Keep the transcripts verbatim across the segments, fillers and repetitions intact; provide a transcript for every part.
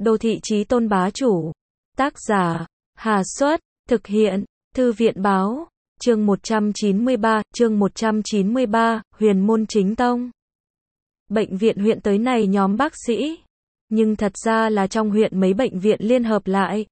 Đô thị chí tôn bá chủ. Tác giả, Hà Xuất, thực hiện, Thư viện Báo, chương một trăm chín mươi ba, chương một trăm chín mươi ba, Huyền môn chính tông. Bệnh viện huyện tới này nhóm bác sĩ, nhưng thật ra là trong huyện mấy bệnh viện liên hợp lại.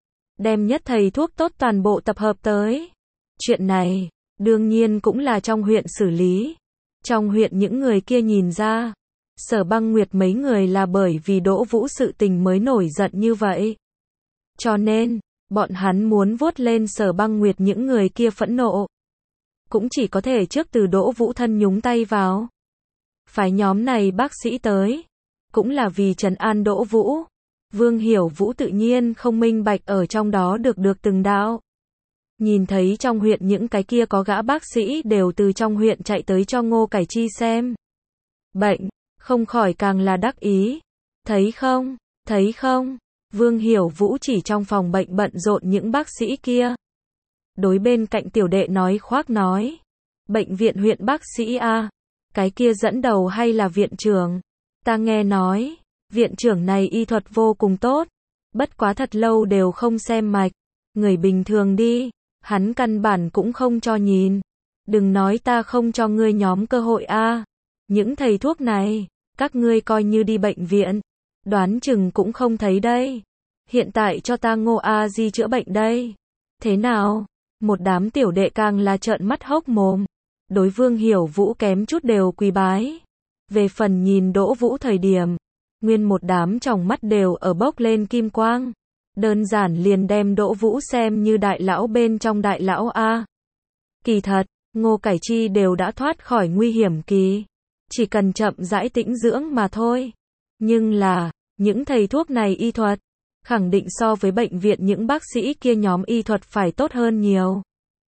Đem nhất thầy thuốc tốt toàn bộ tập hợp tới. Chuyện này, đương nhiên cũng là trong huyện xử lý. Trong huyện những người kia nhìn ra, Sở Băng Nguyệt mấy người là bởi vì Đỗ Vũ sự tình mới nổi giận như vậy. Cho nên, bọn hắn muốn vuốt lên Sở Băng Nguyệt những người kia phẫn nộ. Cũng chỉ có thể trước từ Đỗ Vũ thân nhúng tay vào. Phái nhóm này bác sĩ tới, cũng là vì trấn an Đỗ Vũ. Vương Hiểu Vũ tự nhiên không minh bạch ở trong đó được được từng đạo. Nhìn thấy trong huyện những cái kia có gã bác sĩ đều từ trong huyện chạy tới cho Ngô Cải Chi xem bệnh, không khỏi càng là đắc ý. Thấy không, thấy không, Vương Hiểu Vũ chỉ trong phòng bệnh bận rộn những bác sĩ kia. Đối bên cạnh tiểu đệ nói khoác nói, bệnh viện huyện bác sĩ a, cái kia dẫn đầu hay là viện trưởng? Ta nghe nói, viện trưởng này y thuật vô cùng tốt, bất quá thật lâu đều không xem mạch. Người bình thường đi, hắn căn bản cũng không cho nhìn. Đừng nói ta không cho ngươi nhóm cơ hội a. Những thầy thuốc này, các ngươi coi như đi bệnh viện, đoán chừng cũng không thấy đây. Hiện tại cho ta Ngô A Di chữa bệnh đây. Thế nào? Một đám tiểu đệ càng là trợn mắt hốc mồm. Đối Vương Hiểu Vũ kém chút đều quỳ bái. Về phần nhìn Đỗ Vũ thời điểm, nguyên một đám tròng mắt đều ở bốc lên kim quang. Đơn giản liền đem Đỗ Vũ xem như đại lão bên trong đại lão a. Kỳ thật, Ngô Cải Chi đều đã thoát khỏi nguy hiểm kỳ, chỉ cần chậm rãi tĩnh dưỡng mà thôi. Nhưng là, những thầy thuốc này y thuật, khẳng định so với bệnh viện những bác sĩ kia nhóm y thuật phải tốt hơn nhiều.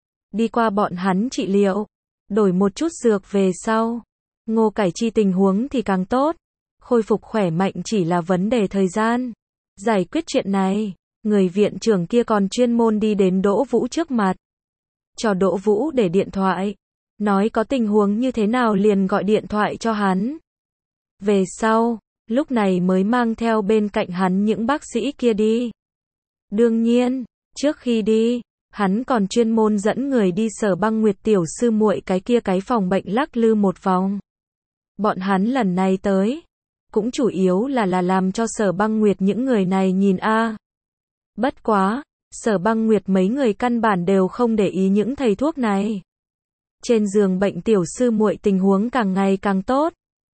Đi qua bọn hắn trị liệu, đổi một chút dược về sau, Ngô Cải Chi tình huống thì càng tốt, khôi phục khỏe mạnh chỉ là vấn đề thời gian. Giải quyết chuyện này, người viện trưởng kia còn chuyên môn đi đến Đỗ Vũ trước mặt, cho Đỗ Vũ để điện thoại, nói có tình huống như thế nào liền gọi điện thoại cho hắn. Về sau, lúc này mới mang theo bên cạnh hắn những bác sĩ kia đi. Đương nhiên, trước khi đi, hắn còn chuyên môn dẫn người đi Sở Băng Nguyệt tiểu sư muội cái kia cái phòng bệnh lắc lư một vòng. Bọn hắn lần này tới, cũng chủ yếu là là làm cho Sở Băng Nguyệt những người này nhìn a. Bất quá, Sở Băng Nguyệt mấy người căn bản đều không để ý những thầy thuốc này. Trên giường bệnh tiểu sư muội tình huống càng ngày càng tốt.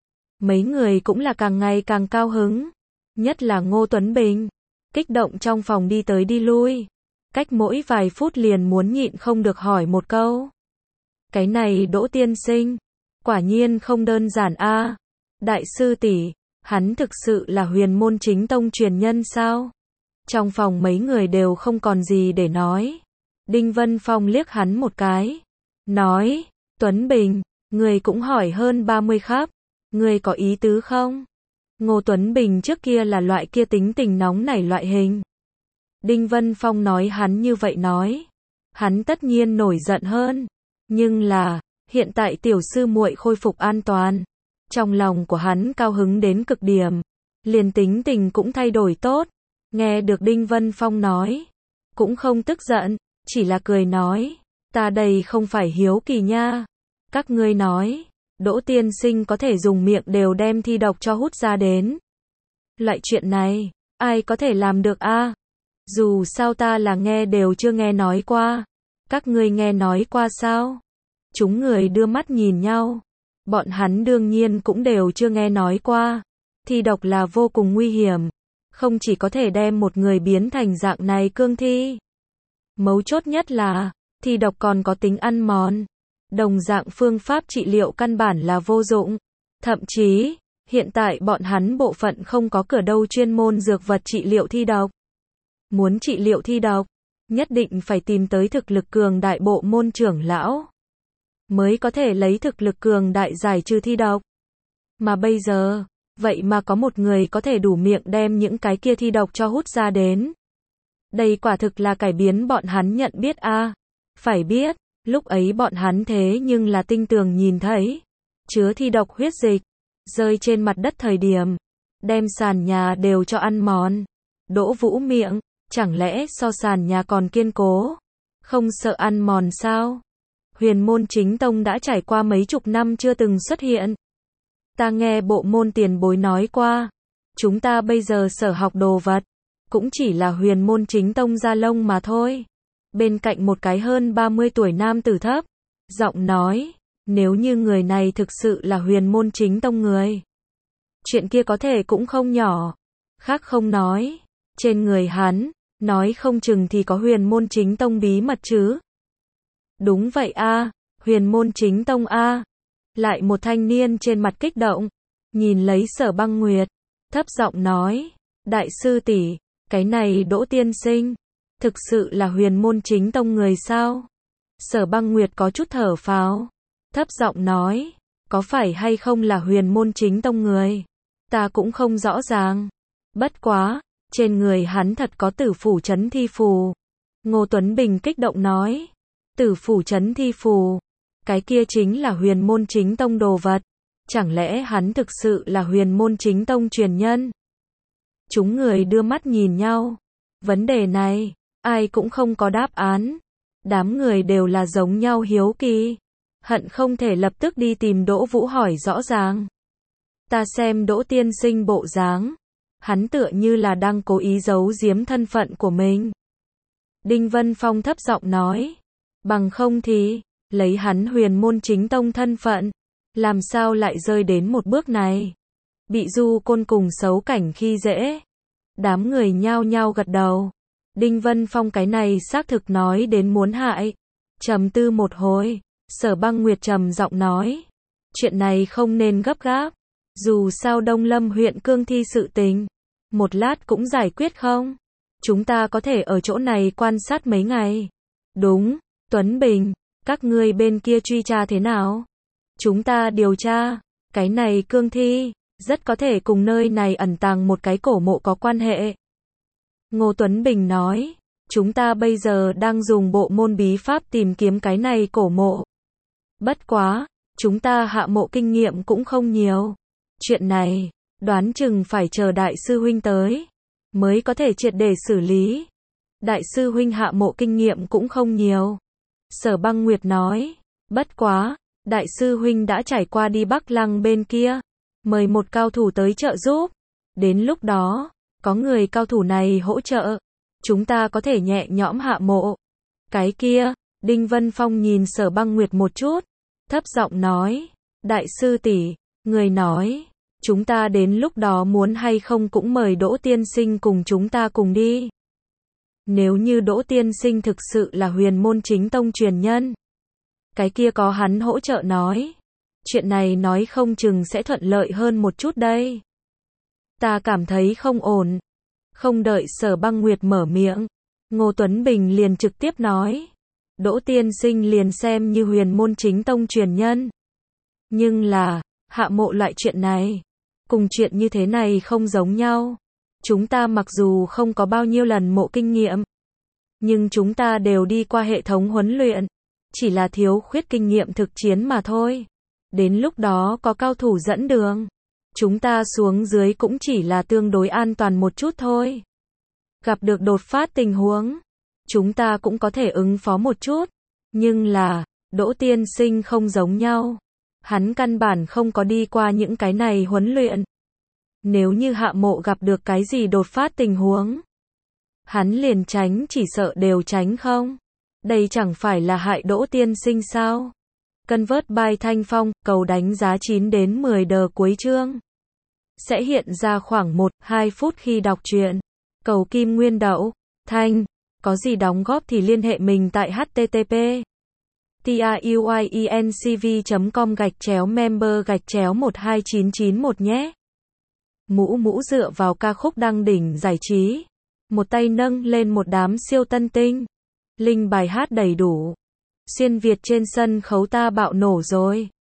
Mấy người cũng là càng ngày càng cao hứng. Nhất là Ngô Tuấn Bình, kích động trong phòng đi tới đi lui. Cách mỗi vài phút liền muốn nhịn không được hỏi một câu. Cái này Đỗ tiên sinh, quả nhiên không đơn giản a. Đại sư tỷ, hắn thực sự là huyền môn chính tông truyền nhân sao? Trong phòng mấy người đều không còn gì để nói. Đinh Vân Phong liếc hắn một cái, nói, Tuấn Bình, người cũng hỏi hơn ba mươi khắp, người có ý tứ không? Ngô Tuấn Bình trước kia là loại kia tính tình nóng nảy loại hình. Đinh Vân Phong nói hắn như vậy nói, hắn tất nhiên nổi giận hơn. Nhưng là, hiện tại tiểu sư muội khôi phục an toàn, trong lòng của hắn cao hứng đến cực điểm, liền tính tình cũng thay đổi tốt. Nghe được Đinh Vân Phong nói, cũng không tức giận, chỉ là cười nói, ta đây không phải hiếu kỳ nha. Các ngươi nói, Đỗ tiên sinh có thể dùng miệng đều đem thi độc cho hút ra đến. Loại chuyện này, ai có thể làm được a? Dù sao ta là nghe đều chưa nghe nói qua. Các ngươi nghe nói qua sao? Chúng người đưa mắt nhìn nhau. Bọn hắn đương nhiên cũng đều chưa nghe nói qua. Thi độc là vô cùng nguy hiểm. Không chỉ có thể đem một người biến thành dạng này cương thi. Mấu chốt nhất là, thi độc còn có tính ăn mòn. Đồng dạng phương pháp trị liệu căn bản là vô dụng. Thậm chí, hiện tại bọn hắn bộ phận không có cửa đâu chuyên môn dược vật trị liệu thi độc. Muốn trị liệu thi độc, nhất định phải tìm tới thực lực cường đại bộ môn trưởng lão, mới có thể lấy thực lực cường đại giải trừ thi độc. Mà bây giờ, vậy mà có một người có thể đủ miệng đem những cái kia thi độc cho hút ra đến. Đây quả thực là cải biến bọn hắn nhận biết a. Phải biết, lúc ấy bọn hắn thế nhưng là tinh tường nhìn thấy, chứa thi độc huyết dịch, rơi trên mặt đất thời điểm, đem sàn nhà đều cho ăn mòn. Đỗ Vũ miệng, chẳng lẽ so sàn nhà còn kiên cố, không sợ ăn mòn sao? Huyền môn chính tông đã trải qua mấy chục năm chưa từng xuất hiện. Ta nghe bộ môn tiền bối nói qua, chúng ta bây giờ sở học đồ vật, cũng chỉ là huyền môn chính tông gia lông mà thôi. Bên cạnh một cái hơn ba mươi tuổi nam tử thấp, giọng nói, nếu như người này thực sự là huyền môn chính tông người, chuyện kia có thể cũng không nhỏ. Khác không nói, trên người hắn, nói không chừng thì có huyền môn chính tông bí mật chứ. Đúng vậy a, huyền môn chính tông a. Lại một thanh niên trên mặt kích động, nhìn lấy Sở Băng Nguyệt, thấp giọng nói, đại sư tỷ, cái này Đỗ tiên sinh, thực sự là huyền môn chính tông người sao? Sở Băng Nguyệt có chút thở phào, thấp giọng nói, có phải hay không là huyền môn chính tông người, ta cũng không rõ ràng. Bất quá, trên người hắn thật có tử phủ chấn thi phù. Ngô Tuấn Bình kích động nói, tử phủ chấn thi phù, cái kia chính là huyền môn chính tông đồ vật. Chẳng lẽ hắn thực sự là huyền môn chính tông truyền nhân? Chúng người đưa mắt nhìn nhau. Vấn đề này, ai cũng không có đáp án. Đám người đều là giống nhau hiếu kỳ. Hận không thể lập tức đi tìm Đỗ Vũ hỏi rõ ràng. Ta xem Đỗ tiên sinh bộ dáng, hắn tựa như là đang cố ý giấu giếm thân phận của mình. Đinh Vân Phong thấp giọng nói, bằng không thì, lấy hắn huyền môn chính tông thân phận, làm sao lại rơi đến một bước này? Bị Du Côn cùng xấu cảnh khi dễ. Đám người nhao nhao gật đầu. Đinh Vân Phong cái này xác thực nói đến muốn hại. Trầm tư một hồi, Sở Băng Nguyệt trầm giọng nói, chuyện này không nên gấp gáp. Dù sao Đông Lâm huyện cương thi sự tình, một lát cũng giải quyết không? Chúng ta có thể ở chỗ này quan sát mấy ngày. Đúng, Tuấn Bình, các ngươi bên kia truy tra thế nào? Chúng ta điều tra, cái này cương thi, rất có thể cùng nơi này ẩn tàng một cái cổ mộ có quan hệ. Ngô Tuấn Bình nói, chúng ta bây giờ đang dùng bộ môn bí pháp tìm kiếm cái này cổ mộ. Bất quá, chúng ta hạ mộ kinh nghiệm cũng không nhiều. Chuyện này, đoán chừng phải chờ đại sư huynh tới, mới có thể triệt để xử lý. Đại sư huynh hạ mộ kinh nghiệm cũng không nhiều. Sở Băng Nguyệt nói, bất quá, đại sư huynh đã trải qua đi Bắc Lăng bên kia, mời một cao thủ tới trợ giúp. Đến lúc đó, có người cao thủ này hỗ trợ, chúng ta có thể nhẹ nhõm hạ mộ. Cái kia, Đinh Vân Phong nhìn Sở Băng Nguyệt một chút, thấp giọng nói, đại sư tỷ, người nói, chúng ta đến lúc đó muốn hay không cũng mời Đỗ tiên sinh cùng chúng ta cùng đi. Nếu như Đỗ tiên sinh thực sự là huyền môn chính tông truyền nhân, cái kia có hắn hỗ trợ nói, chuyện này nói không chừng sẽ thuận lợi hơn một chút đây. Ta cảm thấy không ổn. Không đợi Sở Băng Nguyệt mở miệng, Ngô Tuấn Bình liền trực tiếp nói, Đỗ tiên sinh liền xem như huyền môn chính tông truyền nhân. Nhưng là, hạ mộ loại chuyện này, cùng chuyện như thế này không giống nhau. Chúng ta mặc dù không có bao nhiêu lần mộ kinh nghiệm, nhưng chúng ta đều đi qua hệ thống huấn luyện, chỉ là thiếu khuyết kinh nghiệm thực chiến mà thôi. Đến lúc đó có cao thủ dẫn đường, chúng ta xuống dưới cũng chỉ là tương đối an toàn một chút thôi. Gặp được đột phát tình huống, chúng ta cũng có thể ứng phó một chút. Nhưng là, Đỗ tiên sinh không giống nhau. Hắn căn bản không có đi qua những cái này huấn luyện. Nếu như hạ mộ gặp được cái gì đột phát tình huống, hắn liền tránh chỉ sợ đều tránh không. Đây chẳng phải là hại Đỗ tiên sinh sao? Convert by Thanh Phong, cầu đánh giá chín đến mười đờ cuối chương. Sẽ hiện ra khoảng một đến hai phút khi đọc truyện. Cầu Kim Nguyên Đậu, Thanh, có gì đóng góp thì liên hệ mình tại http truyencv chấm com gạch chéo member gạch chéo một hai chín chín một nhé. Mũ mũ dựa vào ca khúc đăng đỉnh giải trí. Một tay nâng lên một đám siêu tân tinh. Linh bài hát đầy đủ. Xuyên Việt trên sân khấu ta bạo nổ rồi.